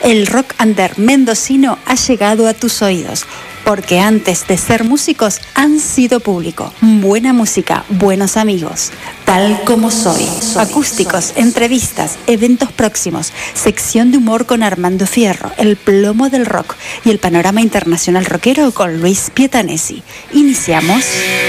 El rock under mendocino ha llegado a tus oídos, porque antes de ser músicos han sido público. Buena música, buenos amigos. Tal como soy. Acústicos, entrevistas, eventos próximos, sección de humor con Armando Fierro, el plomo del rock y el panorama internacional rockero con Luis Pietanesi. Iniciamos.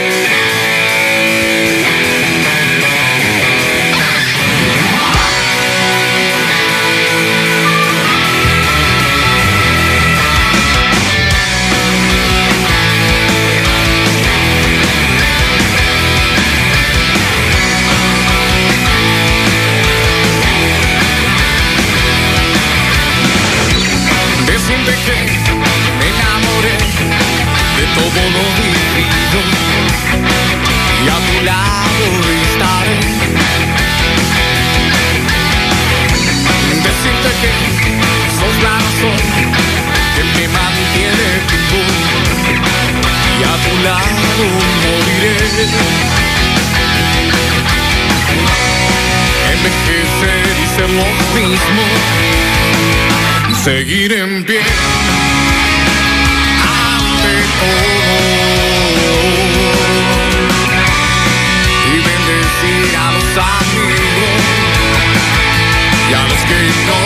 Todo lo vivido y a tu lado estaré. Decirte que sos la razón que me mantiene vivo y a tu lado moriré. Envejecer y ser lo mismo y seguir en pie. Y bendecir a los amigos y a los que no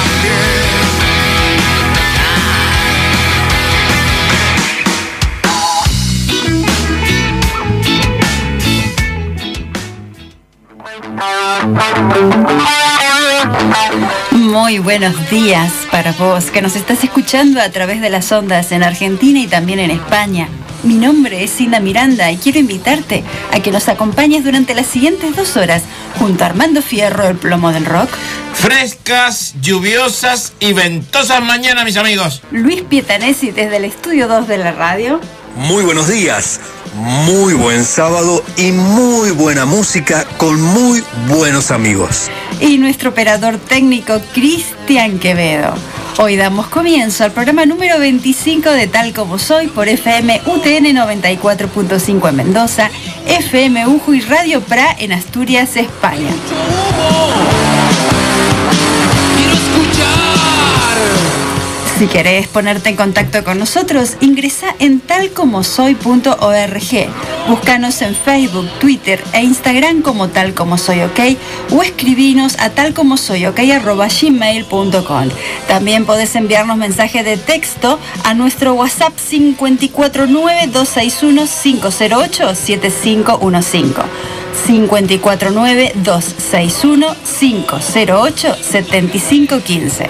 Muy buenos días para vos que nos estás escuchando a través de las ondas en Argentina y también en España. Mi nombre es Cinda Miranda y quiero invitarte a que nos acompañes durante las siguientes 2 horas junto a Armando Fierro, el plomo del rock. Frescas, lluviosas y ventosas mañanas, mis amigos. Luis Pietanesi desde el estudio 2 de la radio. Muy buenos días, muy buen sábado y muy buena música con muy buenos amigos. Y nuestro operador técnico, Cristian Quevedo. Hoy damos comienzo al programa número 25 de Tal Como Soy por FM UTN 94.5 en Mendoza, FM UJU y Radio PRA en Asturias, España. Si querés ponerte en contacto con nosotros, ingresa en talcomosoy.org. Búscanos en Facebook, Twitter e Instagram como Tal Como Soy OK o escribinos a talcomosoyok@gmail.com. También podés enviarnos mensajes de texto a nuestro WhatsApp 549-261-508-7515. 549-261-508-7515.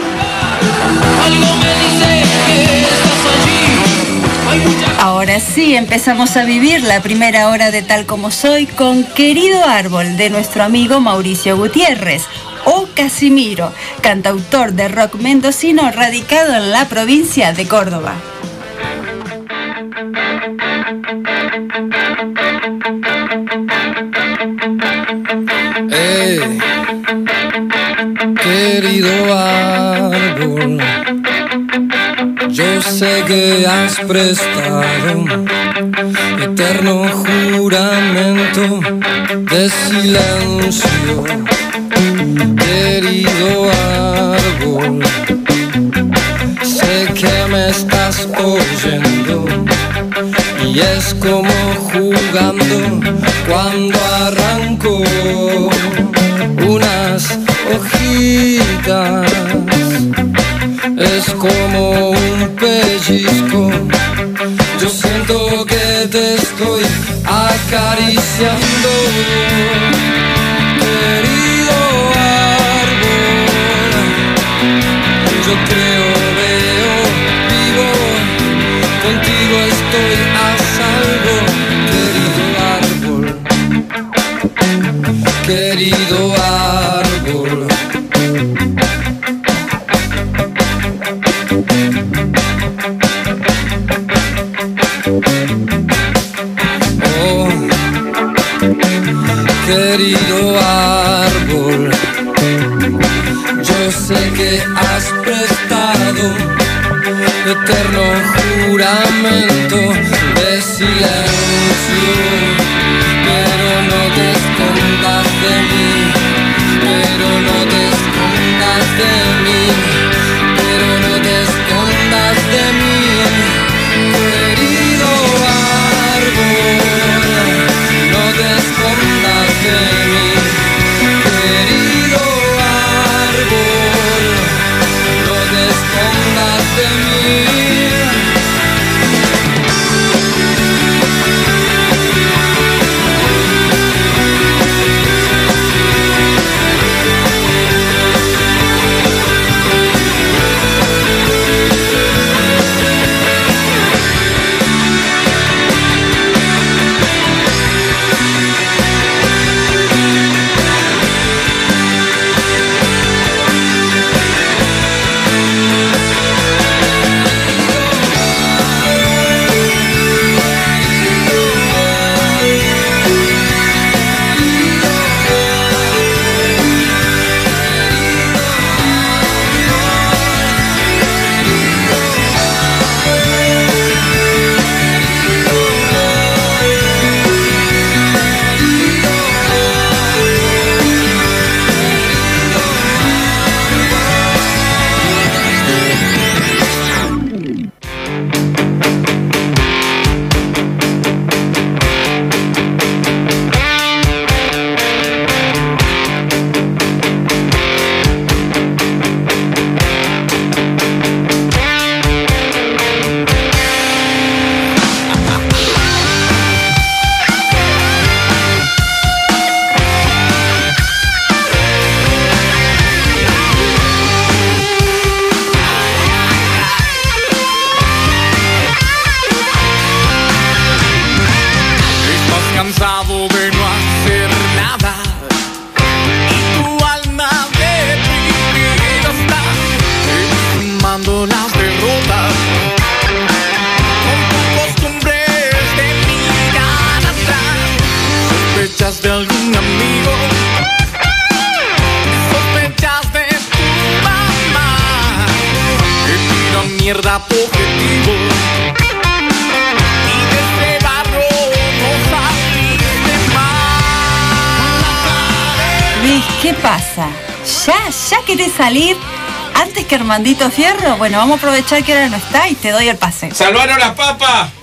Ahora sí, empezamos a vivir la primera hora de Tal Como Soy con Querido Árbol de nuestro amigo Mauricio Gutiérrez, o Casimiro, cantautor de rock mendocino radicado en la provincia de Córdoba. Querido árbol, yo sé que has prestado eterno juramento de silencio. Querido árbol, sé que me estás oyendo y es como jugando cuando arranco unas hojitas. Es como un pellizco, yo siento que te estoy acariciando. Querido árbol, yo creo, veo, vivo, contigo estoy a salvo. Querido árbol, oh, querido árbol, yo sé que has prestado eterno juramento de silencio, pero no te escondas de mí, pero no te escondas de mí. mierda tu objetivo. Y de ese barro no saliste más. Luis, ¿qué pasa? ¿Ya querés salir antes que Armandito Fierro? Bueno, vamos a aprovechar que ahora no está y te doy el pase. ¡Salvaron la papa!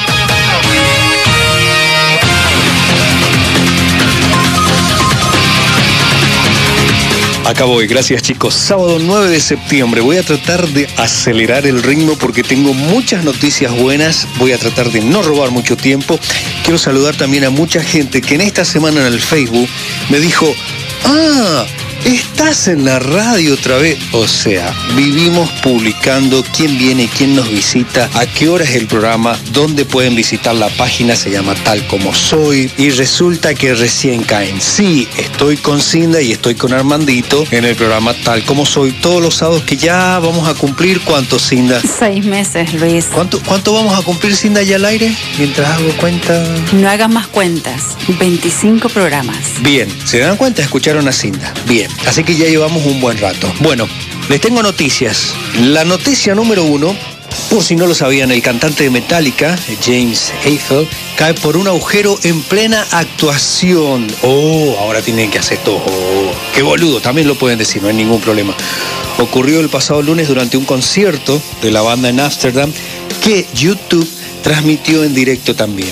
Acá voy, gracias chicos. Sábado 9 de septiembre. Voy a tratar de acelerar el ritmo porque tengo muchas noticias buenas. Voy a tratar de no robar mucho tiempo. Quiero saludar también a mucha gente que en esta semana en el Facebook me dijo: ¡ah! Estás en la radio otra vez. O sea, vivimos publicando quién viene, quién nos visita, a qué hora es el programa, dónde pueden visitar la página, se llama Tal Como Soy. Y resulta que recién caen. Sí, estoy con Cinda y estoy con Armandito en el programa Tal Como Soy todos los sábados, que ya vamos a cumplir. ¿Cuánto, Cinda? 6 meses, Luis. ¿Cuánto vamos a cumplir, Cinda, ya al aire? Mientras hago cuenta. No hagas más cuentas. 25 programas. Bien, ¿se dan cuenta? Escucharon a Cinda. Bien. Así que ya llevamos un buen rato. Bueno, les tengo noticias. La noticia número 1, por si no lo sabían, el cantante de Metallica, James Hetfield, cae por un agujero en plena actuación. Oh, ahora tienen que hacer todo. Qué boludo, también lo pueden decir, no hay ningún problema. Ocurrió el pasado lunes durante un concierto de la banda en Ámsterdam que YouTube transmitió en directo también.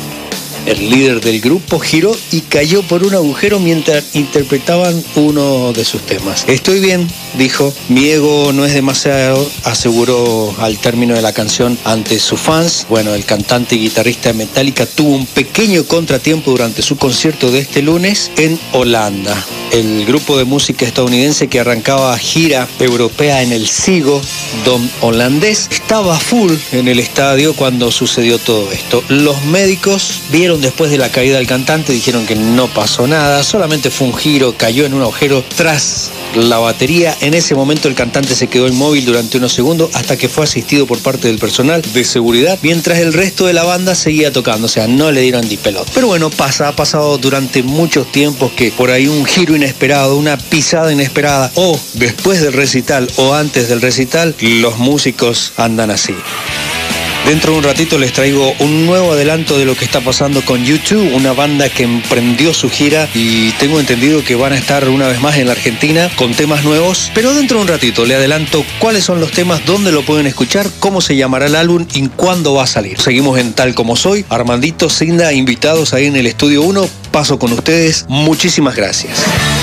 El líder del grupo giró y cayó por un agujero mientras interpretaban uno de sus temas. Estoy bien, dijo. Mi ego no es demasiado, aseguró al término de la canción ante sus fans. Bueno, el cantante y guitarrista de Metallica tuvo un pequeño contratiempo durante su concierto de este lunes en Holanda. El grupo de música estadounidense que arrancaba gira europea en el Ziggo Dome holandés estaba full en el estadio cuando sucedió todo esto. Los médicos vieron después de la caída del cantante, dijeron que no pasó nada, solamente fue un giro, cayó en un agujero tras la batería. En ese momento el cantante se quedó inmóvil durante unos segundos hasta que fue asistido por parte del personal de seguridad, mientras el resto de la banda seguía tocando, o sea, no le dieron ni pelota. Pero bueno, ha pasado durante muchos tiempos que por ahí un giro inesperado, una pisada inesperada, o después del recital o antes del recital, los músicos andan así. Dentro de un ratito les traigo un nuevo adelanto de lo que está pasando con U2, una banda que emprendió su gira y tengo entendido que van a estar una vez más en la Argentina con temas nuevos. Pero dentro de un ratito le adelanto cuáles son los temas, dónde lo pueden escuchar, cómo se llamará el álbum y cuándo va a salir. Seguimos en Tal Como Soy. Armandito, Cinda, invitados ahí en el Estudio 1. Paso con ustedes. Muchísimas gracias.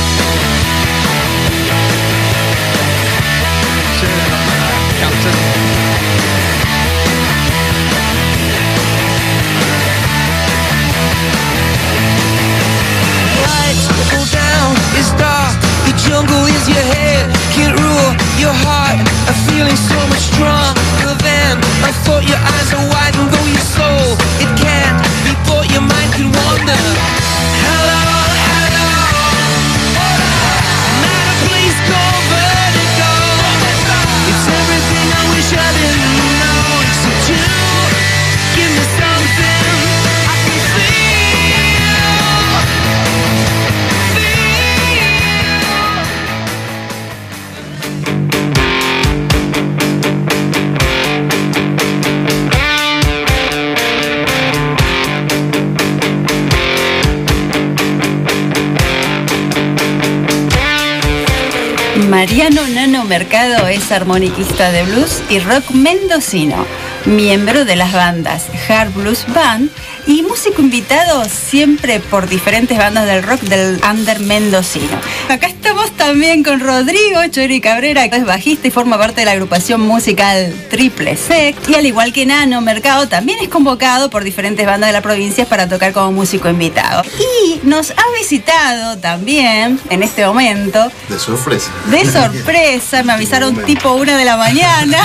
Mariano Nano Mercado es armoniquista de blues y rock mendocino, miembro de las bandas Hard Blues Band y músico invitado siempre por diferentes bandas del rock del under mendocino. Acá estamos también con Rodrigo Chori Cabrera, que es bajista y forma parte de la agrupación musical Triple Sec, y al igual que Nano Mercado también es convocado por diferentes bandas de la provincia para tocar como músico invitado. Y nos ha visitado también en este momento de sorpresa, me avisaron tipo 1 de la mañana.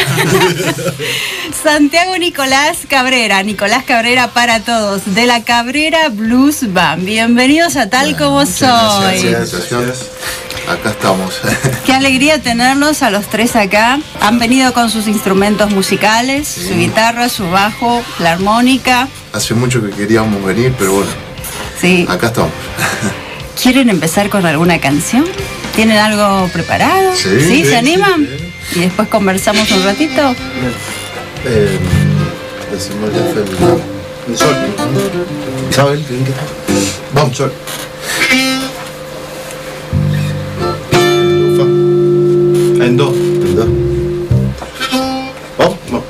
Santiago Nicolás Cabrera para todos, de la Cabrera Blues Band. Bienvenidos a Tal Como Soy. Gracias. Acá estamos. Qué alegría tenerlos a los tres acá. Han venido con sus instrumentos musicales, sí, su guitarra, su bajo, la armónica. Hace mucho que queríamos venir, pero bueno, sí, acá estamos. ¿Quieren empezar con alguna canción? ¿Tienen algo preparado? Sí, ¿se animan? y después conversamos un ratito. Decimos ya el sol. ¿Sabes? Vamos, sol. En do. En do. Vamos, vamos.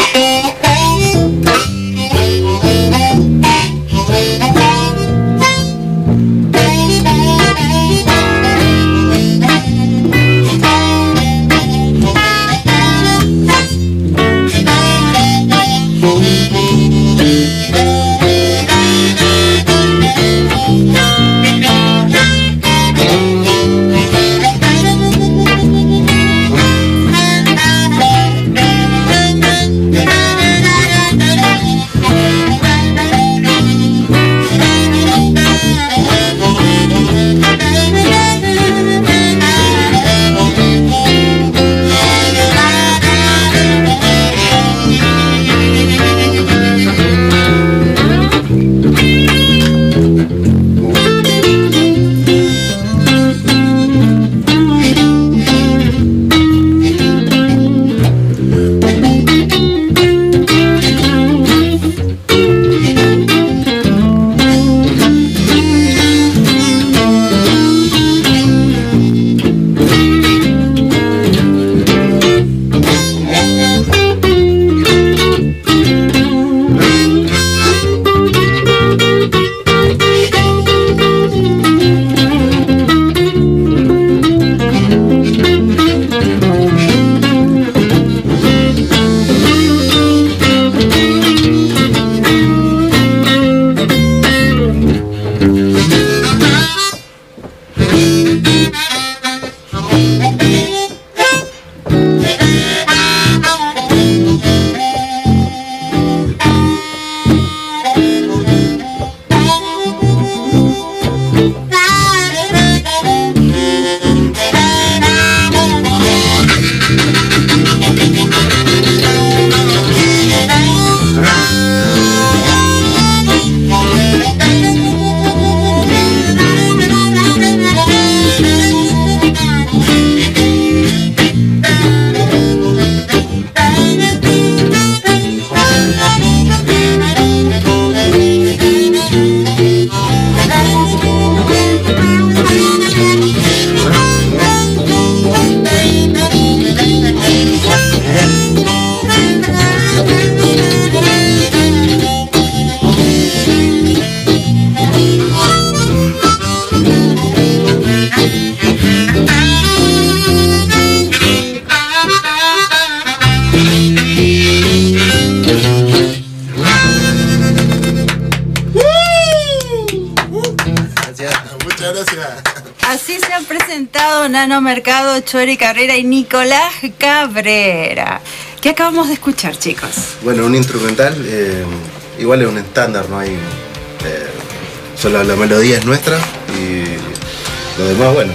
Así se han presentado Nano Mercado, Chori Carrera y Nicolás Cabrera. ¿Qué acabamos de escuchar, chicos? Bueno, un instrumental, igual es un estándar, no hay... solo la melodía es nuestra y lo demás, bueno.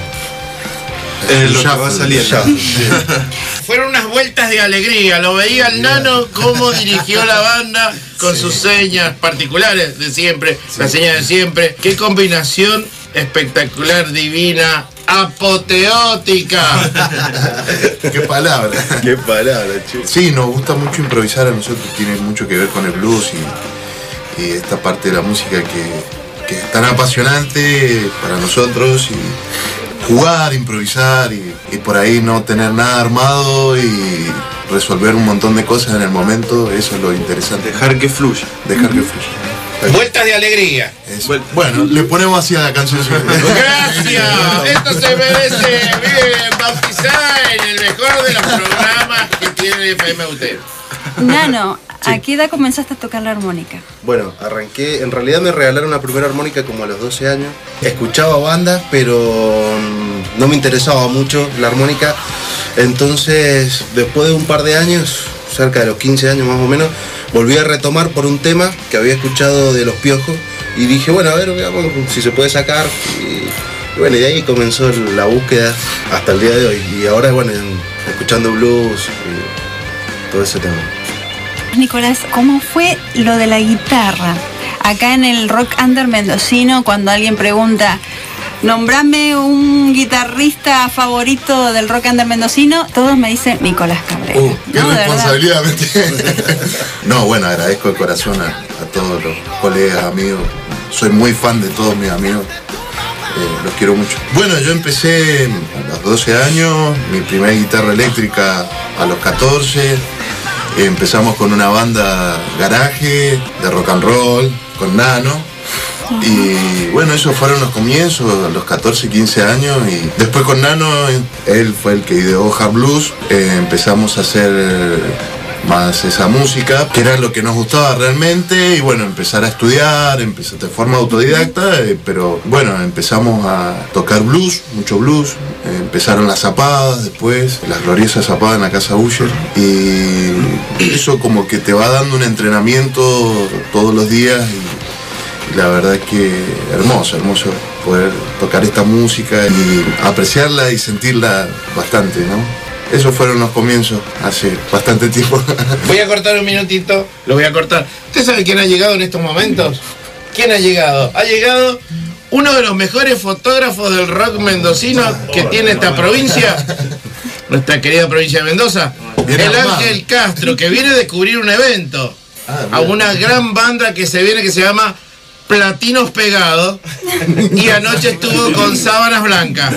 Es lo que va saliendo. Fueron unas vueltas de alegría, lo veía el Nano cómo dirigió la banda con sus señas particulares de siempre, la seña de siempre. Qué combinación espectacular, divina, apoteótica. Qué palabra. Qué palabra, chico. Sí, nos gusta mucho improvisar a nosotros, tiene mucho que ver con el blues y esta parte de la música que es tan apasionante para nosotros, y jugar, improvisar y por ahí no tener nada armado y resolver un montón de cosas en el momento, eso es lo interesante. Dejar que fluya. Dejar que fluya. Vueltas de alegría. Bueno, le ponemos así a la canción. Gracias. Esto se merece bien bautizar en el mejor de los programas que tiene FM UTEP. Nano, ¿a qué edad comenzaste a tocar la armónica? Bueno, arranqué, en realidad me regalaron la primera armónica como a los 12 años. Escuchaba bandas, pero no me interesaba mucho la armónica. Entonces, después de un par de años, cerca de los 15 años más o menos, volví a retomar por un tema que había escuchado de Los Piojos y dije, bueno, a ver, veamos si se puede sacar. Y bueno, y de ahí comenzó la búsqueda hasta el día de hoy. Y ahora, bueno, escuchando blues y todo ese tema. Nicolás, ¿cómo fue lo de la guitarra? Acá en el rock under mendocino, cuando alguien pregunta nombrame un guitarrista favorito del rock under mendocino, todos me dicen Nicolás Cabrera. Qué No, de responsabilidad. No, bueno, agradezco de corazón a todos los colegas, amigos. Soy muy fan de todos mis amigos. Los quiero mucho. Bueno, yo empecé a los 12 años, mi primera guitarra eléctrica a los 14. Empezamos con una banda garaje de rock and roll, con Nano. Y bueno, esos fueron los comienzos, a los 14, 15 años. Y después con Nano, él fue el que ideó Hard Blues. Empezamos a hacer más esa música, que era lo que nos gustaba realmente, y bueno, empezar a estudiar, empezar de forma autodidacta, pero bueno, empezamos a tocar blues, mucho blues, empezaron las zapadas después, las gloriosas zapadas en la casa Usher, y eso como que te va dando un entrenamiento todos los días, y la verdad es que hermoso poder tocar esta música y apreciarla y sentirla bastante, ¿no? Esos fueron los comienzos, hace bastante tiempo. Voy a cortar un minutito, lo voy a cortar. ¿Usted sabe quién ha llegado en estos momentos? ¿Quién ha llegado? Ha llegado uno de los mejores fotógrafos del rock mendocino que tiene esta provincia, nuestra querida provincia de Mendoza, el Ángel Castro, que viene a descubrir un evento a una gran banda que se viene, que se llama Platinos Pegados, y anoche estuvo con Sábanas Blancas.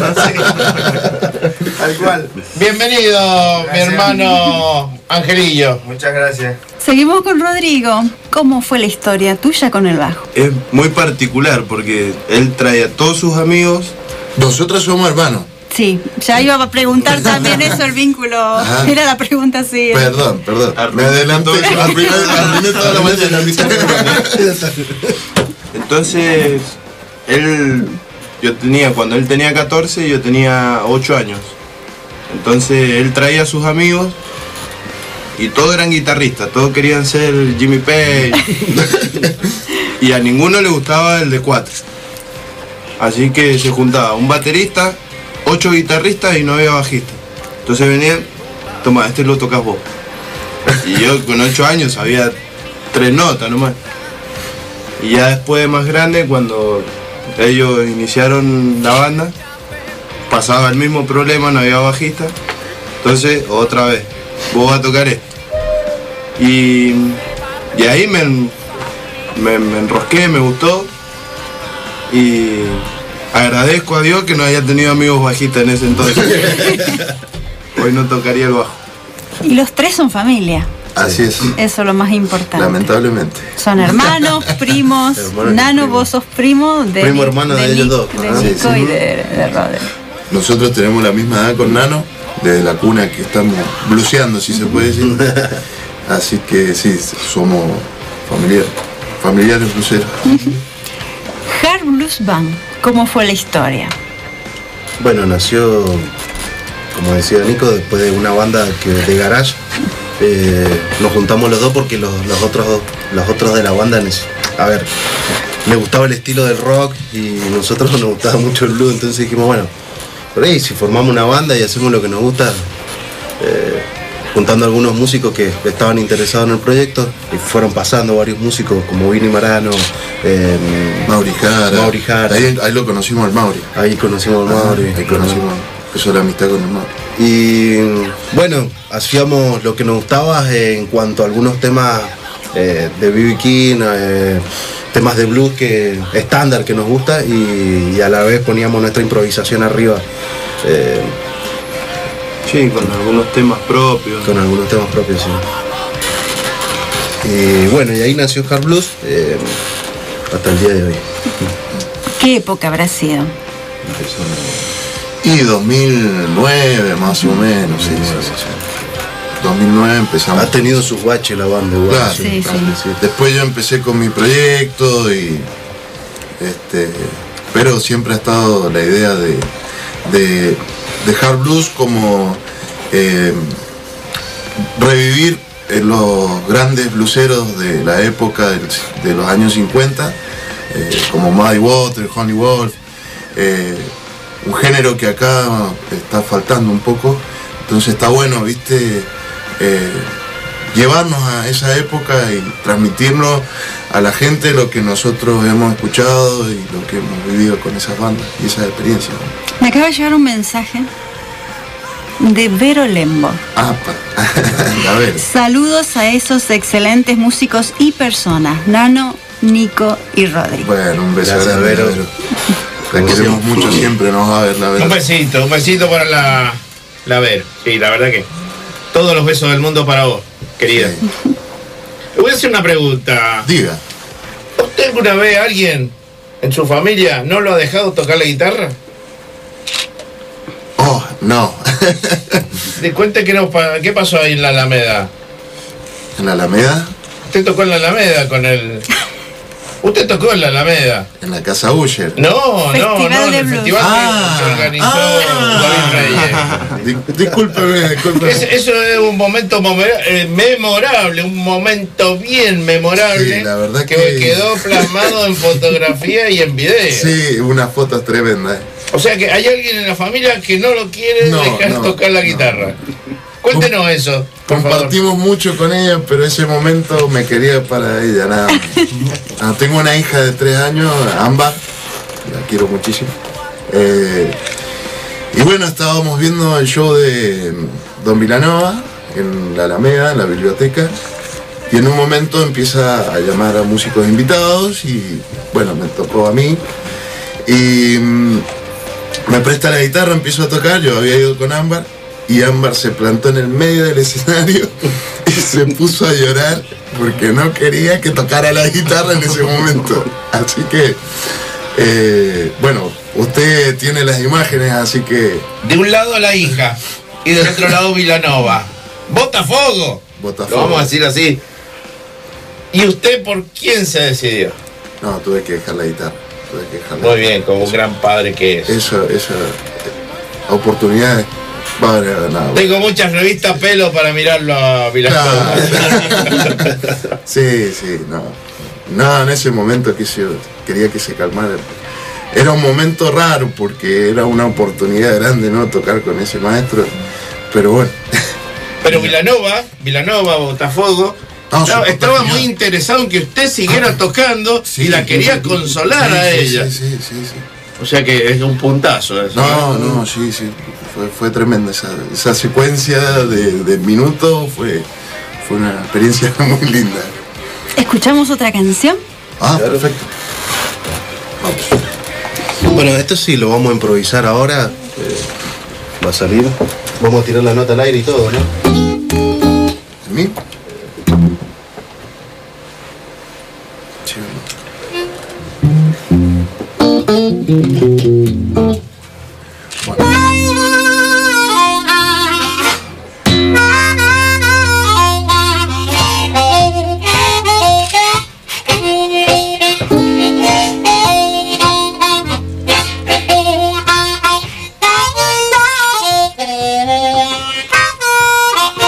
Tal cual. Bienvenido, gracias, mi hermano Angelillo. Muchas gracias. Seguimos con Rodrigo. ¿Cómo fue la historia tuya con el bajo? Es muy particular porque él trae a todos sus amigos. Nosotros somos hermanos. Sí, ya iba a preguntar también eso, el vínculo. Ajá. Era la pregunta así. Perdón. Me adelanté. Arruiné toda la mañana. Entonces, cuando él tenía 14, yo tenía 8 años. Entonces, él traía a sus amigos y todos eran guitarristas, todos querían ser Jimmy Page. Y a ninguno le gustaba el de 4. Así que se juntaba un baterista, 8 guitarristas y no había bajista. Entonces venían, toma, este lo tocas vos. Y yo con 8 años sabía 3 notas nomás. Y ya después de más grande, cuando ellos iniciaron la banda, pasaba el mismo problema, no había bajista. Entonces, otra vez, vos vas a tocar esto. Y ahí me enrosqué, me gustó. Y agradezco a Dios que no haya tenido amigos bajistas en ese entonces. Hoy no tocaría el bajo. Y los 3 son familia. Así es. Eso es lo más importante. Lamentablemente. Son hermanos, primos. Nano, vos sos primo de primo hermano de ellos dos. De Nico y de Roder. Nosotros tenemos la misma edad con Nano, desde la cuna que estamos bluseando, si se puede decir. Así que sí, somos familiares bluseros. Hard Blues Band, ¿cómo fue la historia? Bueno, nació, como decía Nico, después de una banda de garage. Nos juntamos los dos porque los otros de la banda, a ver, me gustaba el estilo del rock y nosotros nos gustaba mucho el blues, entonces dijimos, bueno, por ahí si formamos una banda y hacemos lo que nos gusta, juntando algunos músicos que estaban interesados en el proyecto, y fueron pasando varios músicos como Vini Marano, Mauri Jara. Ahí lo conocimos al Mauri. Ahí conocimos al Mauri. Ahí conocimos, empezó la amistad con el Mauri. Y bueno, hacíamos lo que nos gustaba en cuanto a algunos temas de B.B. King, temas de blues estándar que nos gusta, y a la vez poníamos nuestra improvisación arriba. Sí, con algunos temas propios. Con algunos temas propios, sí. Y bueno, y ahí nació Hard Blues hasta el día de hoy. ¿Qué época habrá sido? Y 2009 más o menos, sí. 2009 empezamos. Ha tenido sus baches la banda, igual. Claro, sí. Después yo empecé con mi proyecto y pero siempre ha estado la idea de Hard Blues como revivir los grandes blueseros de la época de los años 50, como Muddy Waters, Honey Wolf, un género que acá está faltando un poco, entonces está bueno, viste, llevarnos a esa época y transmitirnos a la gente lo que nosotros hemos escuchado y lo que hemos vivido con esas bandas y esas experiencias. Me acaba de llegar un mensaje de Vero Lembo. A ver. Saludos a esos excelentes músicos y personas, Nano, Nico y Rodri. Bueno, un beso Gracias, grande, Vero. La queremos mucho, siempre nos va a ver la Vero. Un besito para la Ver. Sí, la verdad que todos los besos del mundo para vos, querida. Sí. Le voy a hacer una pregunta. Diga. ¿Usted alguna vez alguien en su familia no lo ha dejado tocar la guitarra? Oh, no. Cuente qué pasó ahí en la Alameda. ¿En la Alameda? Usted tocó en la Alameda con el... Usted tocó en la Alameda. En la Casa Usher. No, Festival en de el Blues. festival que organizó David Reyes. Discúlpeme. Eso es un momento memorable, un momento bien memorable. Sí, la verdad que que quedó plasmado en fotografía y en video. Sí, unas fotos tremendas. O sea que hay alguien en la familia que no lo quiere dejar tocar la guitarra. Cuéntenos eso, por favor. Compartimos mucho con ella, pero ese momento me quería para ella, nada más. Tengo una hija de 3 años, Ámbar, la quiero muchísimo. Y bueno, estábamos viendo el show de Don Vilanova en la Alameda, en la biblioteca, y en un momento empieza a llamar a músicos invitados y bueno, me tocó a mí. Y me presta la guitarra, empiezo a tocar, yo había ido con Ámbar. Y Ámbar se plantó en el medio del escenario y se puso a llorar porque no quería que tocara la guitarra en ese momento. Así que, bueno, usted tiene las imágenes, así que... De un lado la hija y del otro lado Vilanova. ¡Botafogo! Botafogo. Lo vamos a decir así. ¿Y usted por quién se decidió? No, tuve que dejar la guitarra. Muy bien, como un gran padre que es. Esa oportunidad va a haber ganado. Tengo muchas revistas pelo para mirarlo a Vilanova. Claro. Sí, no. No, en ese momento quería que se calmara. Era un momento raro porque era una oportunidad grande, ¿no? Tocar con ese maestro. Pero bueno. Pero Vilanova, Botafogo, estaba muy interesado en que usted siguiera tocando y la quería consolar a ella. Sí. O sea que es un puntazo eso. No, sí. Fue tremenda esa secuencia de minutos, fue una experiencia muy linda. ¿Escuchamos otra canción? Perfecto. Vamos. Bueno, esto sí lo vamos a improvisar ahora. Va a salir. Vamos a tirar la nota al aire y todo, ¿no? ¿En mí? Bueno.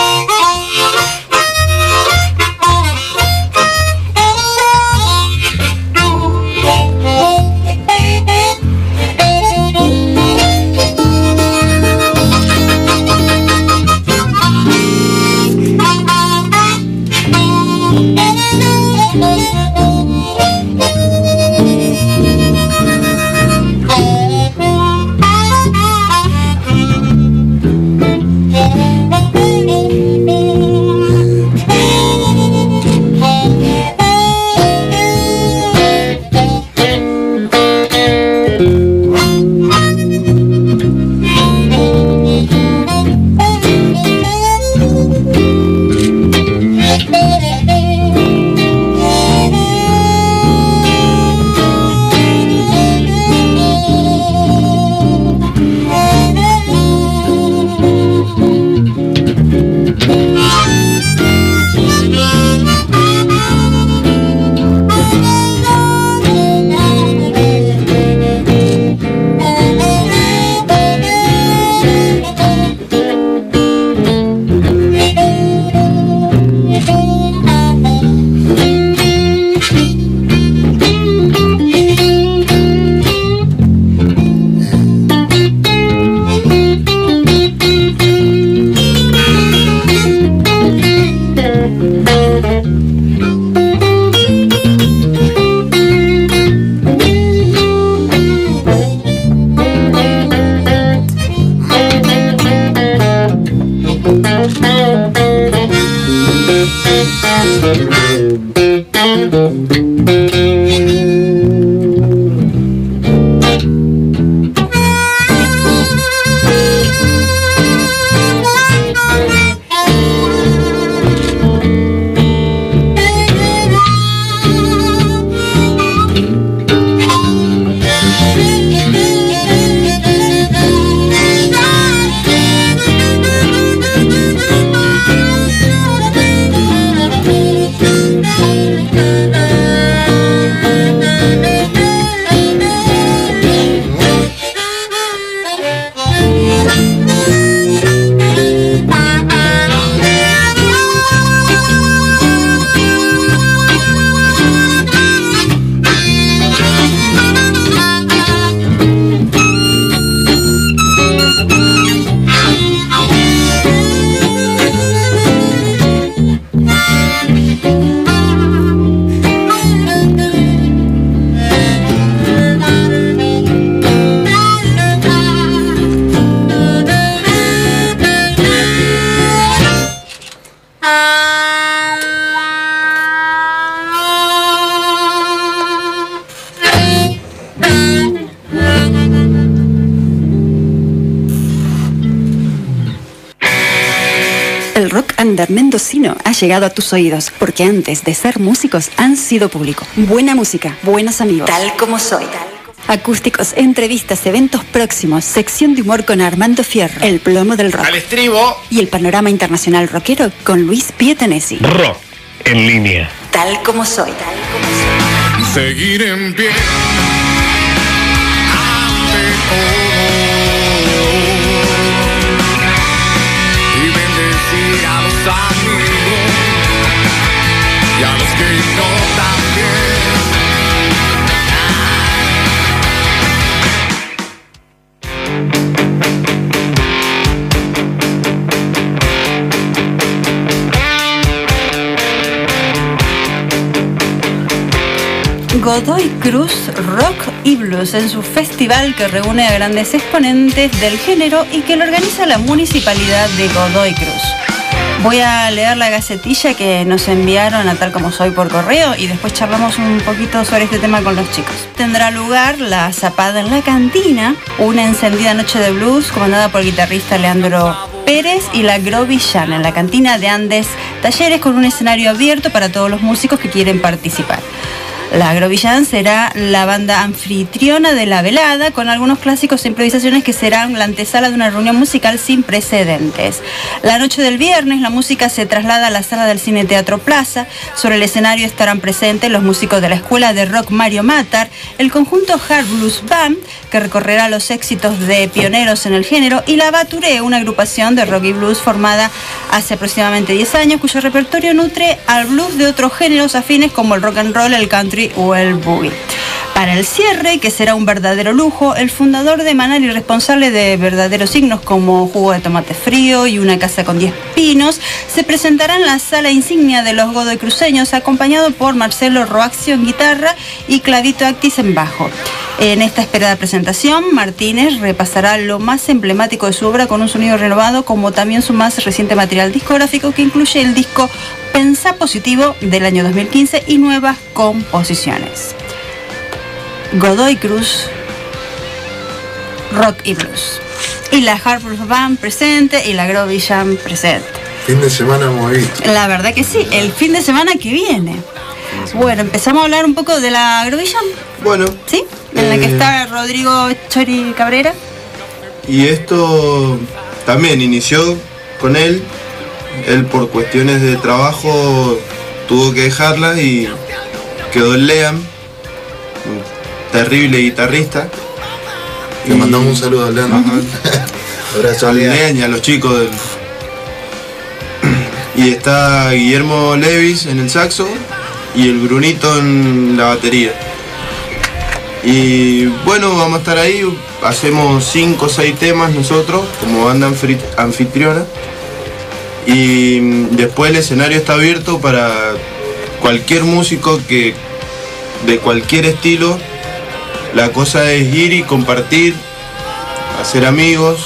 rock under mendocino ha llegado a tus oídos, porque antes de ser músicos han sido público. Buena música, buenos amigos. Tal como soy. Acústicos, entrevistas, eventos próximos, sección de humor con Armando Fierro, el plomo del rock. Al estribo. Y el panorama internacional rockero con Luis Pietanesi. Rock en línea. Tal como soy. Seguir en pie ante todo y bendecir a los amigos y a los que no también. Godoy Cruz Rock y Blues en su festival que reúne a grandes exponentes del género y que lo organiza la Municipalidad de Godoy Cruz. Voy a leer la gacetilla que nos enviaron a Tal Como Soy por correo y después charlamos un poquito sobre este tema con los chicos. Tendrá lugar la Zapada en la Cantina, una encendida noche de blues comandada por el guitarrista Leandro Pérez y la Grovillán en la cantina de Andes Talleres, con un escenario abierto para todos los músicos que quieren participar. La Grovillán será la banda anfitriona de la velada, con algunos clásicos e improvisaciones que serán la antesala de una reunión musical sin precedentes. La noche del viernes, la música se traslada a la sala del Cine Teatro Plaza. Sobre el escenario estarán presentes los músicos de la Escuela de Rock Mario Matar, el conjunto Hard Blues Band, que recorrerá los éxitos de pioneros en el género, y la Baturé, una agrupación de rock y blues formada hace aproximadamente 10 años, cuyo repertorio nutre al blues de otros géneros afines como el rock and roll, el country o el boogie. Para el cierre, que será un verdadero lujo, el fundador de Manal y responsable de verdaderos signos como jugo de tomate frío y una casa con 10 pinos, se presentará en la sala insignia de los Godoy Cruceños, acompañado por Marcelo Roaxio en guitarra y Clavito Actis en bajo. En esta esperada presentación, Martínez repasará lo más emblemático de su obra con un sonido renovado, como también su más reciente material discográfico, que incluye el disco Pensá Positivo del año 2015 y nuevas composiciones. Godoy Cruz Rock y Blues. Y la Hard Blues Band presente y la Grovillán presente. Fin de semana movido. La verdad que sí, el fin de semana que viene. Bueno, empezamos a hablar un poco de la Grovillán. Bueno. ¿Sí? En la que está Rodrigo Chori Cabrera. Y esto también inició con él. Él por cuestiones de trabajo tuvo que dejarla y quedó el Leam, un terrible guitarrista. Le mandamos un saludo a Leam. Abrazo a Leam y a los chicos del... Y está Guillermo Levis en el saxo y el Brunito en la batería. Y bueno, vamos a estar ahí, hacemos 5 o 6 temas nosotros como banda anfitriona. Y después el escenario está abierto para cualquier músico que de cualquier estilo. La cosa es ir y compartir, hacer amigos.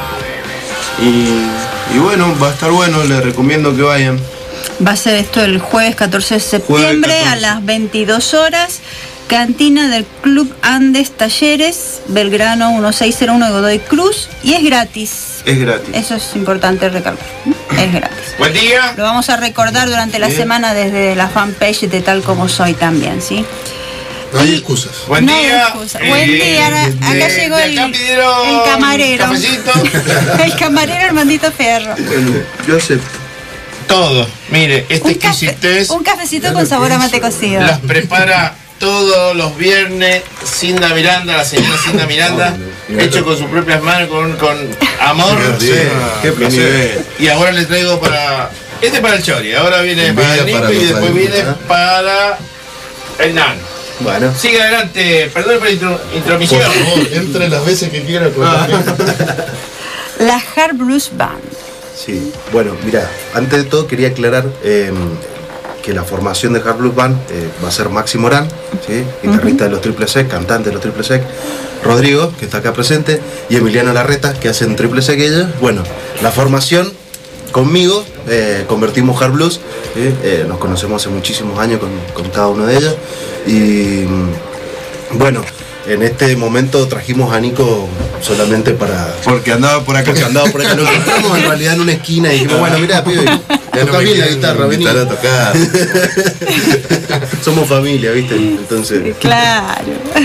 Y bueno, va a estar bueno, les recomiendo que vayan. Va a ser esto el jueves 14 de septiembre a las 22 horas. Cantina del Club Andes Talleres, Belgrano 1601 de Godoy Cruz, y es gratis. Es gratis. Eso es importante recalcar. Es gratis. Buen día. Lo vamos a recordar durante la semana desde la fanpage de Tal Como Soy también, ¿sí? No hay excusas. Buen día. Buen día. Acá llegó el camarero. Cafecito. El camarero Armandito Fierro. Bueno, yo acepto. Todo. Mire, este exquisitez Un cafecito con sabor a mate cocido. las prepara todos los viernes Cinda Miranda, la señora Cinda Miranda, hecho con sus propias manos, con amor. Qué placer. Y ahora le traigo para... Este para el Chori, ahora viene para el Nico y después viene para el Nano. Bueno. Sigue adelante, perdón por la intromisión. Por favor, entre las veces que quiera. La Hard Blues Band. Sí, bueno, mira, antes de todo quería aclarar que la formación de Hard Blues Band va a ser Maxi Morán, ¿sí? Guitarrista de los Triple Sec, cantante de los Triple Sec, Rodrigo, que está acá presente, y Emiliano Larreta, que hacen Triple Sec ellos. Bueno, la formación conmigo, convertimos Hard Blues, ¿sí? Nos conocemos hace muchísimos años con cada uno de ellos, y bueno, En este momento trajimos a Nico solamente para... Porque andaba por acá. Porque andaba por acá. Lo encontramos en realidad en una esquina y dijimos, bueno, mira, pibe, toca bien la guitarra, vení. A tocar. Somos familia, ¿viste? Entonces... Claro.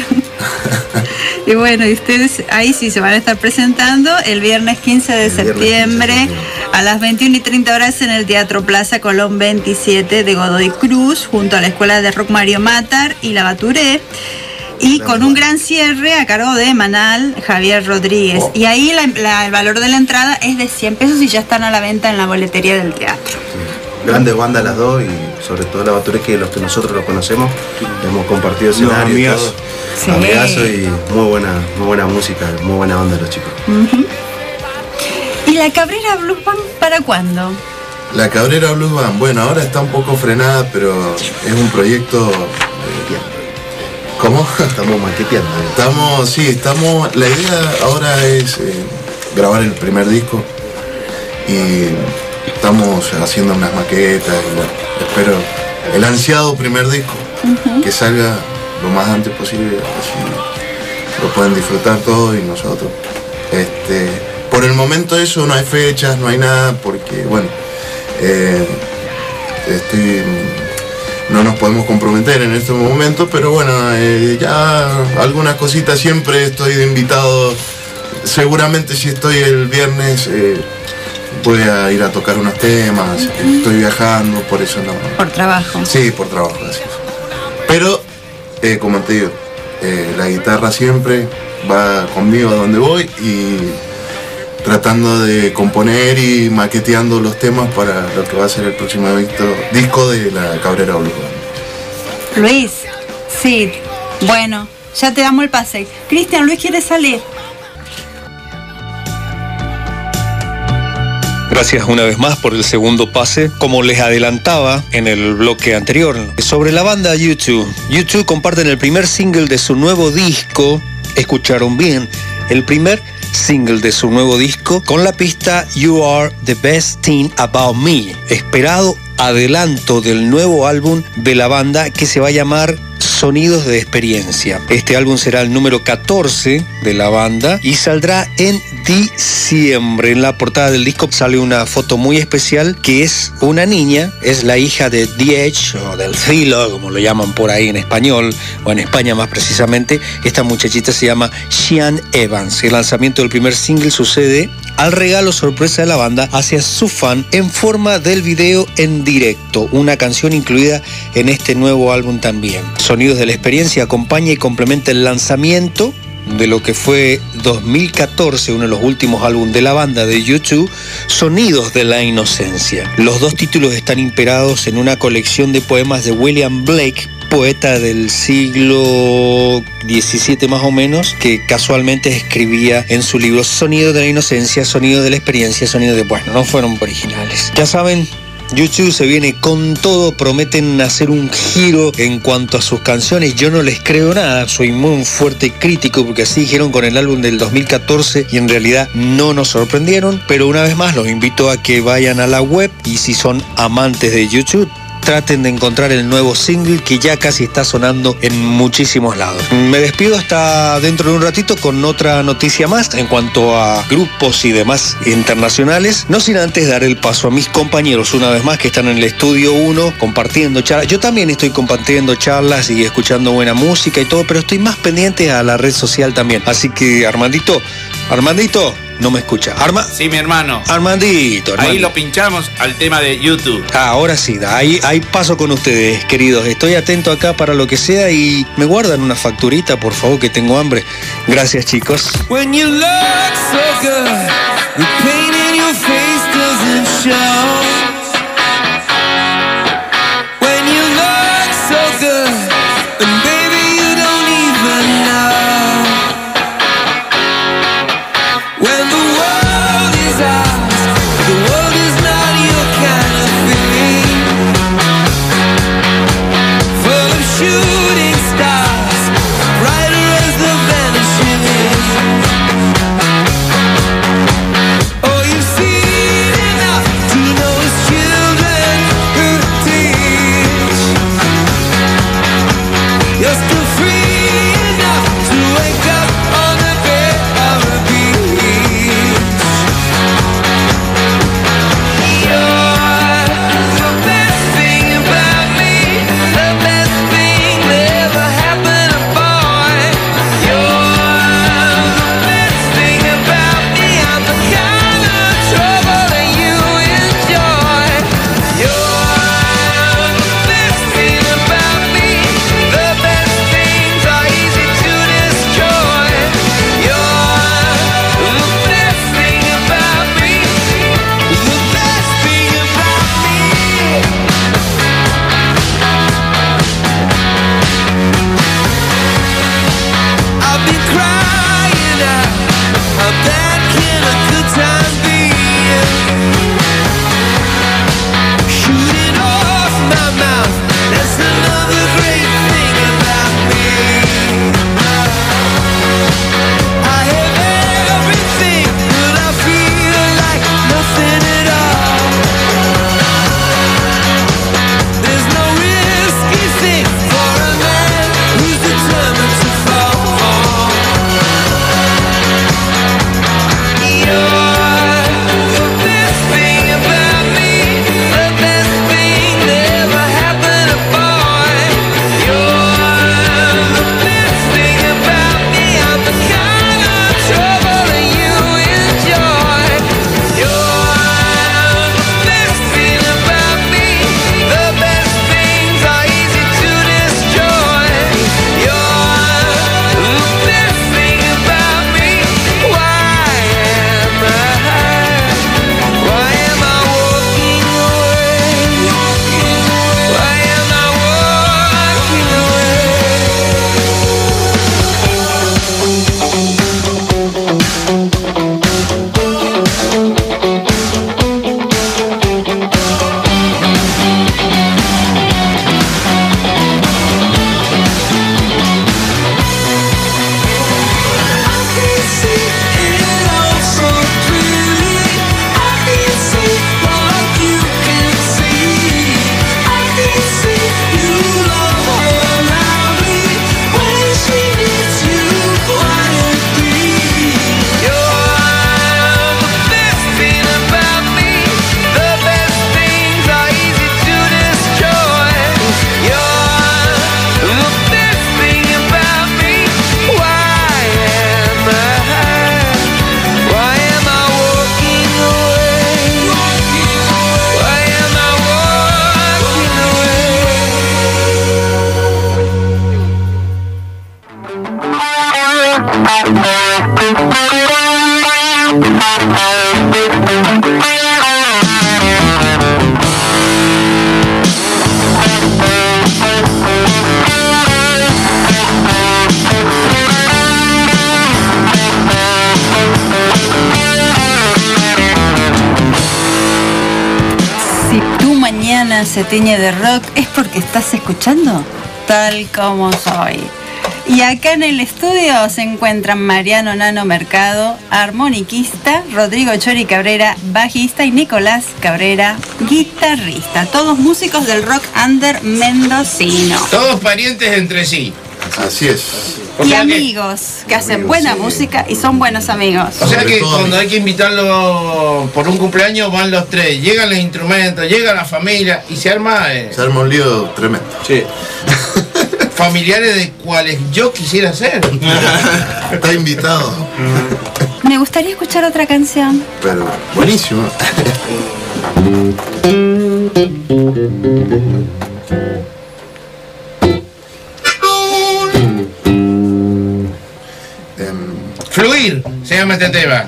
Y bueno, y ustedes ahí sí se van a estar presentando el viernes 15 de septiembre a las 21:30 horas en el Teatro Plaza Colón 27 de Godoy Cruz, junto a la Escuela de Rock Mario Matar y la Baturé. Y con un gran cierre a cargo de Manal Javier Rodríguez. Y ahí el valor de la entrada es de 100 pesos y ya están a la venta en la boletería del teatro. Sí. Grandes bandas las dos y sobre todo la Baturé, que los que nosotros los conocemos, hemos compartido escenario y todo. Sí. Amigazo y muy buena música, muy buena onda los chicos. ¿Y la Cabrera Blues Band para cuándo? La Cabrera Blues Band, bueno, ahora está un poco frenada, pero es un proyecto... ¿Cómo? Estamos maqueteando. Estamos. La idea ahora es grabar el primer disco y estamos haciendo unas maquetas y bueno, espero el ansiado primer disco que salga lo más antes posible, así lo pueden disfrutar todos y nosotros. Por el momento eso, no hay fechas, no hay nada, porque bueno, no nos podemos comprometer en este momento, pero bueno, ya algunas cositas siempre estoy de invitado. Seguramente si estoy el viernes voy a ir a tocar unos temas, estoy viajando, por eso no. Por trabajo. Sí, por trabajo, así. Pero, como te digo, la guitarra siempre va conmigo a donde voy y tratando de componer y maqueteando los temas para lo que va a ser el próximo disco de la Cabrera Blues Band. Luis, sí, bueno, ya te damos el pase. Cristian, Luis quiere salir. Gracias una vez más por el segundo pase. Como les adelantaba en el bloque anterior, sobre la banda U2. U2 comparten el primer single de su nuevo disco. Escucharon bien, el primer single de su nuevo disco con la pista You Are the Best Thing About Me, esperado adelanto del nuevo álbum de la banda que se va a llamar Sonidos de Experiencia. Este álbum será el número 14 de la banda y saldrá en diciembre. En la portada del disco sale una foto muy especial que es una niña, es la hija de The Edge o del Filo, como lo llaman por ahí en español, o en España más precisamente. Esta muchachita se llama Sian Evans. El lanzamiento del primer single sucede al regalo sorpresa de la banda hacia su fan en forma del video en directo, una canción incluida en este nuevo álbum también. Sonidos de la Experiencia acompaña y complementa el lanzamiento de lo que fue 2014, uno de los últimos álbumes de la banda de U2, Sonidos de la Inocencia. Los dos títulos están inspirados en una colección de poemas de William Blake, poeta del siglo XVII más o menos, que casualmente escribía en su libro Sonido de la Inocencia, Sonido de la Experiencia, Sonido de... Bueno, no fueron originales. Ya saben, U2 se viene con todo, prometen hacer un giro en cuanto a sus canciones. Yo no les creo nada, soy muy fuerte crítico porque así dijeron con el álbum del 2014 y en realidad no nos sorprendieron, pero una vez más los invito a que vayan a la web y si son amantes de U2, traten de encontrar el nuevo single que ya casi está sonando en muchísimos lados. Me despido hasta dentro de un ratito con otra noticia más en cuanto a grupos y demás internacionales, no sin antes dar el paso a mis compañeros una vez más que están en el estudio 1 compartiendo charlas. Yo también estoy compartiendo charlas y escuchando buena música y todo, pero estoy más pendiente a la red social también. Así que Armandito, no me escucha. Sí, mi hermano. Armandito. Ahí lo pinchamos al tema de YouTube. Ahora sí, ahí paso con ustedes, queridos. Estoy atento acá para lo que sea y me guardan una facturita, por favor, que tengo hambre. Gracias, chicos. When you look so good, the pain in your face doesn't show. When you look so good, and baby you don't even know. When the world is ours, the world is not your kind of thing. Full of shooting stars, brighter as the vanishing. Oh, you've seen enough to know mañana se tiñe de rock es porque estás escuchando Tal Como Soy. Y acá en el estudio se encuentran Mariano Nano Mercado, armoniquista, Rodrigo Chori Cabrera, bajista, y Nicolás Cabrera, guitarrista. Todos músicos del rock under mendocino. Todos parientes entre sí. Así es. O Y sea que- amigos que hacen amigos, buena sí. música y son buenos amigos. O sea Sobre que todo cuando a mí. hay que invitarlo por un cumpleaños van los tres, llegan los instrumentos, llega la familia y se arma Se arma un lío tremendo. Sí. familiares de cuales yo quisiera ser. Está invitado. Me gustaría escuchar otra canción. Pero buenísimo. Fluir se llama este tema.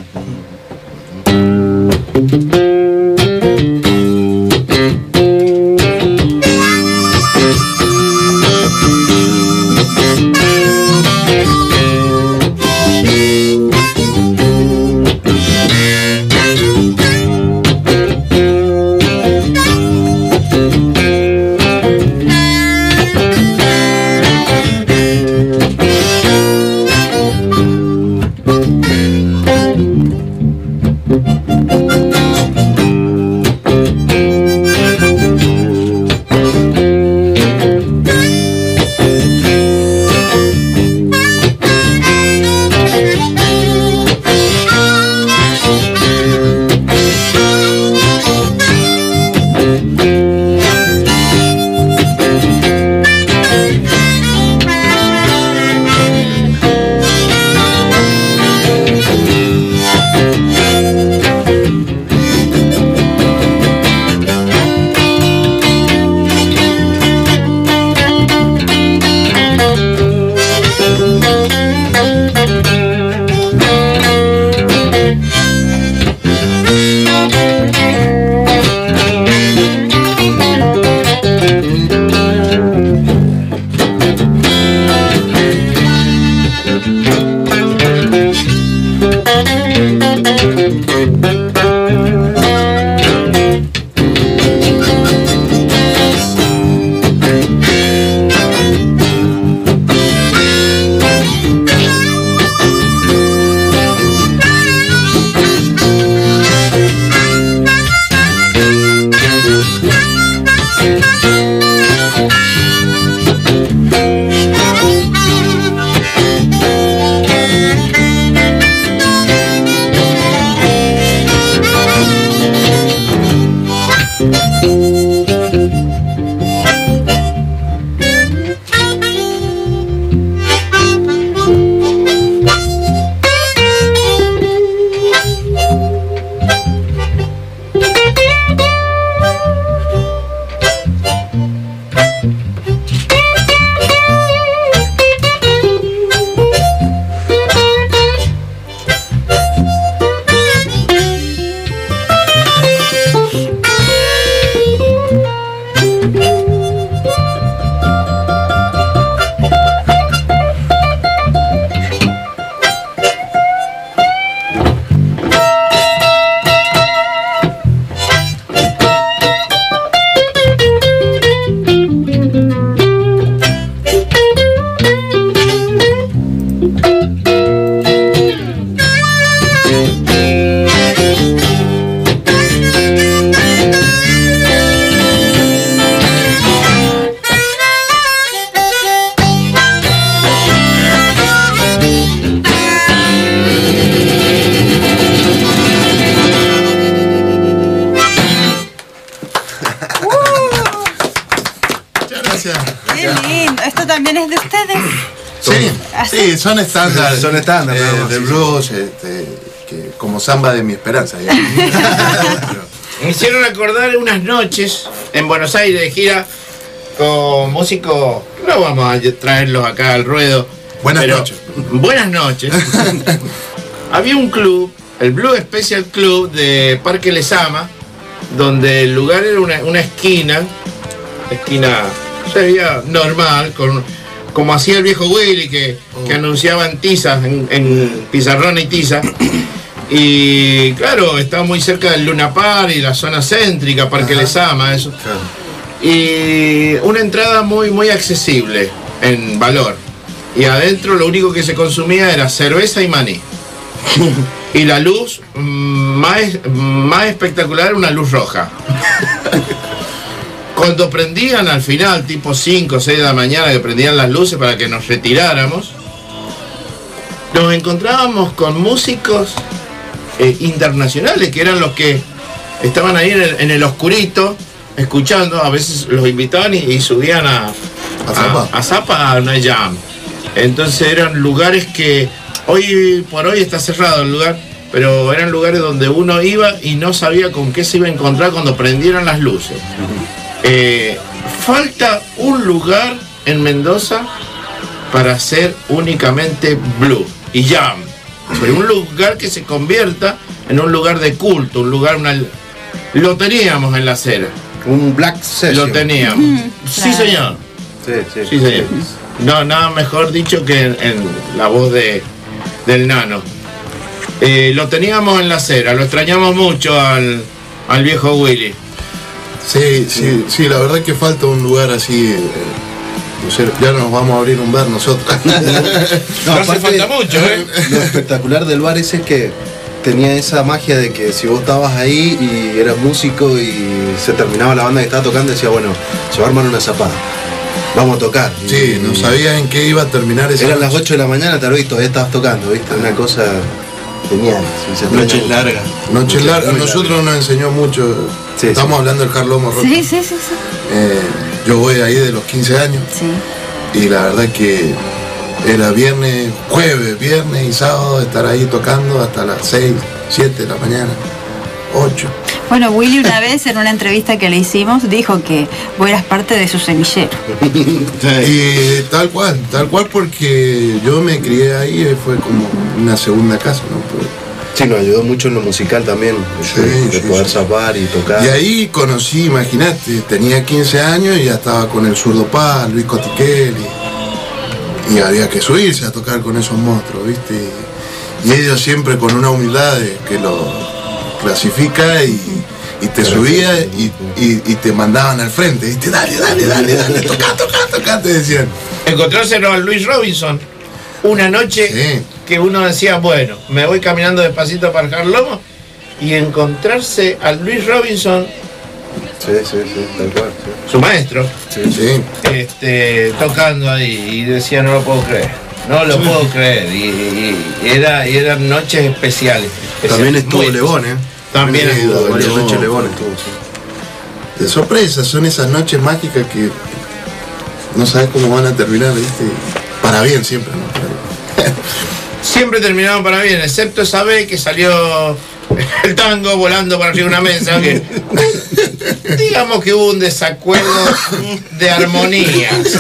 también es de ustedes. Sí, sí, son estándares. Son estándares, ¿no? del Sí, blues, que como samba de mi esperanza. Me hicieron acordar unas noches en Buenos Aires de gira con músicos, no vamos a traerlos acá al ruedo. Buenas noches. Buenas noches. Había un club, el Blue Special Club de Parque Lezama, donde el lugar era una esquina se veía normal, como hacía el viejo Willy, que anunciaban tizas en pizarrón y tiza. Y claro, está muy cerca del Luna Park y la zona céntrica, Parque Lezama, eso. Claro. Y una entrada muy, muy accesible en valor. Y adentro lo único que se consumía era cerveza y maní. Y la luz más espectacular, una luz roja. Cuando prendían al final, tipo 5 o 6 de la mañana, que prendían las luces para que nos retiráramos, nos encontrábamos con músicos internacionales, que eran los que estaban ahí en el oscurito, escuchando. A veces los invitaban y subían a Zapa, a una jam. Entonces eran lugares que hoy por hoy está cerrado el lugar, pero eran lugares donde uno iba y no sabía con qué se iba a encontrar cuando prendieran las luces. Falta un lugar en Mendoza para hacer únicamente blues y jam, pero un lugar que se convierta en un lugar de culto, un lugar, lo teníamos en la acera. Un black session. Lo teníamos. Sí, claro. señor. Sí, señor. No, nada mejor dicho que en la voz del Nano. Lo teníamos en la acera, lo extrañamos mucho al viejo Willy. Sí, la verdad que falta un lugar así. No sé, ya nos vamos a abrir un bar nosotros. No hace falta mucho, ¿eh? Lo espectacular del bar ese es que tenía esa magia de que si vos estabas ahí y eras músico y se terminaba la banda que estaba tocando, decía, bueno, se va a armar una zapada. Vamos a tocar. Sí, no sabía en qué iba a terminar esa Eran las noche. 8 de la mañana, tal vez todavía estabas tocando, ¿viste? Una cosa genial. Noches largas. Noches largas. Nosotros nos enseñó mucho. Sí, Estamos hablando del Hard Lomo Rock. Sí, sí, sí, sí. Yo voy ahí de los 15 años. Sí. Y la verdad que era jueves, viernes y sábado estar ahí tocando hasta las 6, 7 de la mañana, 8. Bueno, Willy una vez en una entrevista que le hicimos dijo que vos eras parte de su semillero. Y tal cual porque yo me crié ahí, fue como una segunda casa, ¿no? Pues, Sí, nos ayudó mucho en lo musical también, de poder zapar y tocar. y ahí conocí, imagínate, tenía 15 años y ya estaba con el Zurdo Paz, Luis Cotiquelli, y había que subirse a tocar con esos monstruos, ¿viste? Y ellos siempre con una humildad que lo clasifica y te subía y te mandaban al frente, ¿viste? Dale, toca, te decían. Encontrárselo a Luis Robinson una noche que uno decía, bueno, me voy caminando despacito para el Hard Lomo, y encontrarse a Luis Robinson, Sí, tal cual. su maestro, Sí. tocando ahí, y decía, no lo puedo creer, y eran noches especiales. También estuvo Muy- Lebón, ¿eh? También estuvo Varias Lebón. noches Lebón estuvo, sí. De sorpresa, son esas noches mágicas que no sabes cómo van a terminar, ¿viste? Para bien siempre, ¿no? Para bien. Siempre terminaban para bien, excepto esa vez que salió el tango volando por arriba de una mesa, que digamos que hubo un desacuerdo de armonías.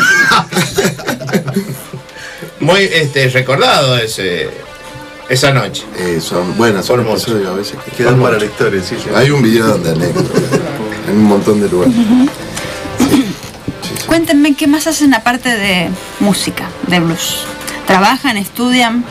Muy recordado esa noche. Son buenas, son Por mucho. episodios a veces que Quedan para la historia, sí. Hay un video donde anécdota, en un montón de lugares. Cuéntenme qué más hacen aparte de música, de blues. ¿Trabajan, estudian?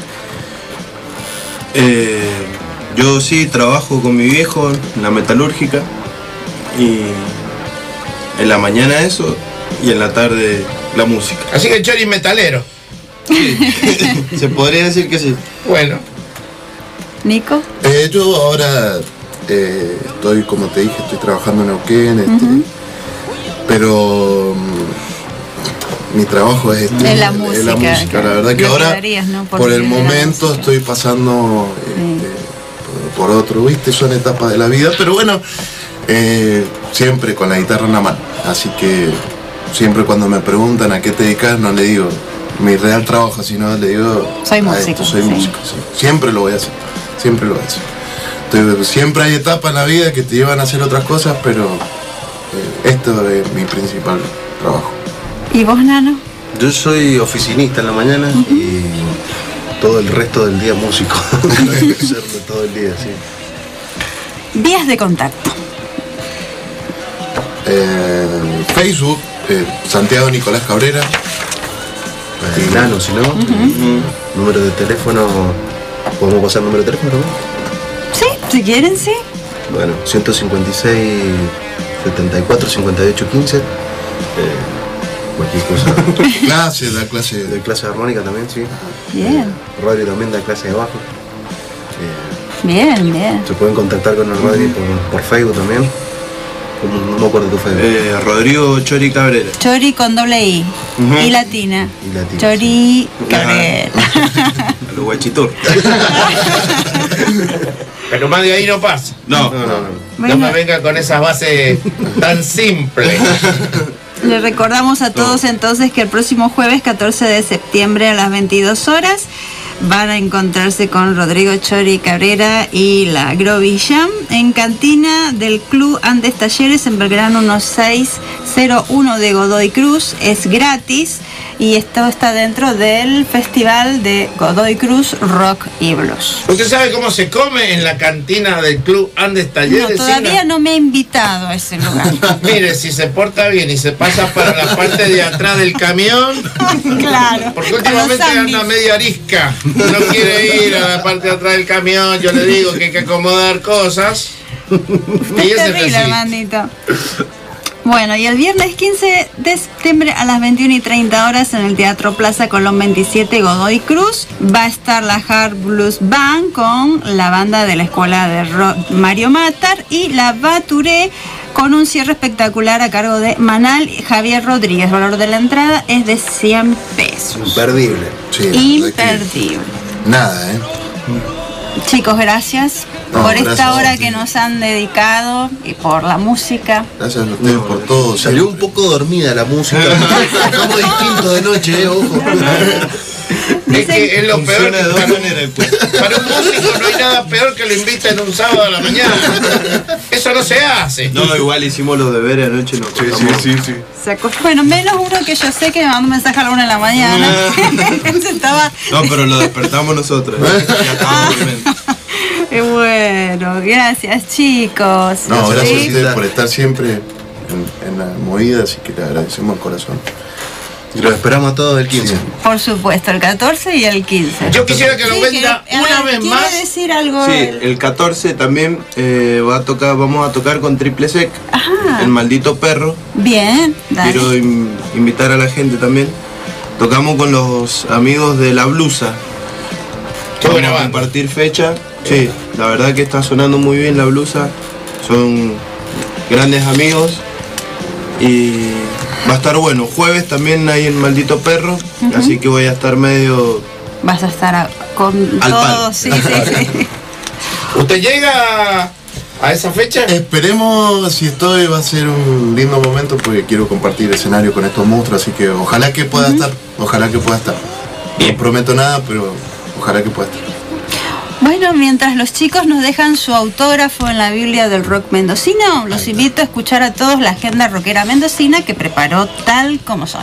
Yo sí trabajo con mi viejo en la metalúrgica, y en la mañana eso y en la tarde la música. Así que Chori metalero. Se podría decir que sí. Bueno, ¿Nico? Yo ahora estoy, como te dije, estoy trabajando en Neuquén, pero mi trabajo es la música, la verdad que lo ahora quedarías, ¿no? por Por el vivir de la momento música. estoy pasando por otro, viste, son etapas de la vida, pero bueno, siempre con la guitarra en la mano, así que siempre cuando me preguntan a qué te dedicas, no le digo mi real trabajo, sino le digo Soy a músico, esto, soy sí. músico, sí. Siempre lo voy a hacer, siempre lo voy a hacer. Entonces, siempre hay etapas en la vida que te llevan a hacer otras cosas, pero esto es mi principal trabajo. ¿Y vos, Nano? Yo soy oficinista en la mañana y todo el resto del día músico. Hacerlo todo el día, sí. Vías de contacto. Facebook, Santiago Nicolás Cabrera. Nano, si no. Número de teléfono. ¿Podemos pasar el número de teléfono? ¿No? Si quieren, sí. Bueno, 156, 74, 58, 15. Cualquier cosa. Da clase. De clase de armónica también, sí. Bien. Rodri también da clase de bajo. Bien, bien. Se pueden contactar con el Rodri por Facebook también. No me acuerdo tu Facebook. Rodrigo Chori Cabrera. Chori con doble I. Y latina. Chori Cabrera. A los guachitur. Pero más de ahí no pasa. No. No me venga con esas bases tan simples. Le recordamos a todos entonces que el próximo jueves 14 de septiembre a las 22 horas van a encontrarse con Rodrigo Chori Cabrera y la Groovy Jam en cantina del Club Andes Talleres en Belgrano 1601 de Godoy Cruz. Es gratis y esto está dentro del Festival de Godoy Cruz Rock y Blues. ¿Usted sabe cómo se come en la cantina del Club Andes Talleres? No, todavía no me ha invitado a ese lugar. Mire, si se porta bien y se pasa para la parte de atrás del camión. Claro. Porque últimamente anda media arisca. No quiere ir a la parte de atrás del camión. Yo le digo que hay que acomodar cosas. Y Es terrible, Armandito. Bueno, y el viernes 15 de septiembre a las 21:30 horas en el Teatro Plaza Colón 27 Godoy Cruz va a estar la Hard Blues Band con la banda de la escuela de rock Mario Matar y la Baturé con un cierre espectacular a cargo de Manal y Javier Rodríguez. El valor de la entrada es de 100 pesos. Imperdible. Sí, Imperdible. Nada, Chicos, gracias por esta hora que nos han dedicado y por la música. Gracias a ustedes por todo. Salió un poco dormida la música. Como distinto de noche, ojo. Es que es lo peor. De dos maneras. Para un músico no hay nada peor que lo inviten un sábado a la mañana. Eso no se hace. No, igual hicimos los deberes anoche. Sí. Bueno, menos uno que yo sé que me mandó un mensaje a la 1 de la mañana. No, pero lo despertamos nosotros. Bueno, gracias chicos. No, gracias ¿Sí? a ustedes por estar siempre en la movida, así que le agradecemos al corazón. Y los esperamos a todos el 15. Por supuesto, el 14 y el 15. Yo quisiera que lo venda una vez más. ¿Quiere decir algo? Sí, el 14 también vamos a tocar con Triple Sec, El Maldito Perro. Bien, dale. Quiero invitar a la gente también. Tocamos con los amigos de La Blusa. Vamos a compartir fecha. Sí, la verdad que está sonando muy bien La Blusa. Son grandes amigos. Y va a estar bueno. Jueves también hay el Maldito Perro. Así que voy a estar medio... Vas a estar con al todo. palo. Sí. ¿Usted llega a esa fecha? Esperemos, si estoy, va a ser un lindo momento porque quiero compartir escenario con estos monstruos, así que ojalá que pueda estar. No prometo nada, pero ojalá que pueda estar. Bueno, mientras los chicos nos dejan su autógrafo en la Biblia del rock mendocino, los invito a escuchar a todos la agenda rockera mendocina que preparó Tal Como Soy.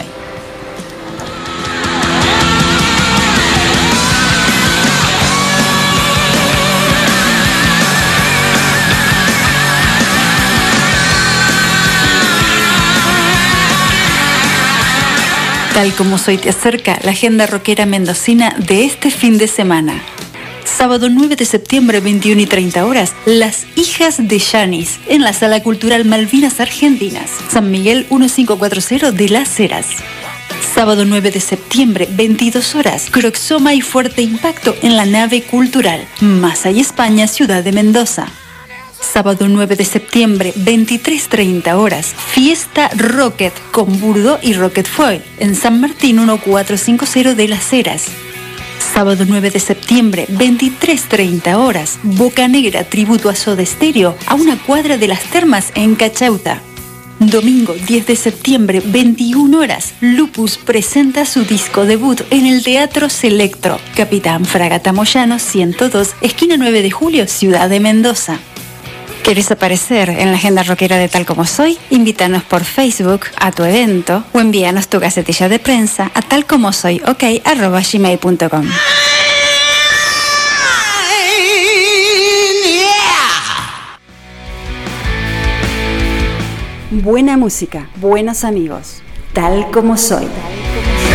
Tal Como Soy te acerca la agenda rockera mendocina de este fin de semana. Sábado 9 de septiembre, 21:30 horas, Las Hijas de Yanis, en la Sala Cultural Malvinas Argentinas, San Miguel 1540 de Las Heras. Sábado 9 de septiembre, 22 horas, Croxoma y Fuerte Impacto en la Nave Cultural, Masay, España, Ciudad de Mendoza. Sábado 9 de septiembre, 23:30 horas, Fiesta Rocket con Burdo y Rocket Foil, en San Martín 1450 de Las Heras. Sábado 9 de septiembre, 23:30 horas, Boca Negra, tributo a Soda Stereo, a una cuadra de las termas en Cachauta. Domingo 10 de septiembre, 21 horas, Lupus presenta su disco debut en el Teatro Selectro, Capitán Fragata Moyano 102, esquina 9 de julio, Ciudad de Mendoza. ¿Quieres aparecer en la agenda rockera de Tal Como Soy? Invítanos por Facebook a tu evento o envíanos tu gacetilla de prensa a talcomosoyok@gmail.com. Buena música, buenos amigos. Tal Como Soy.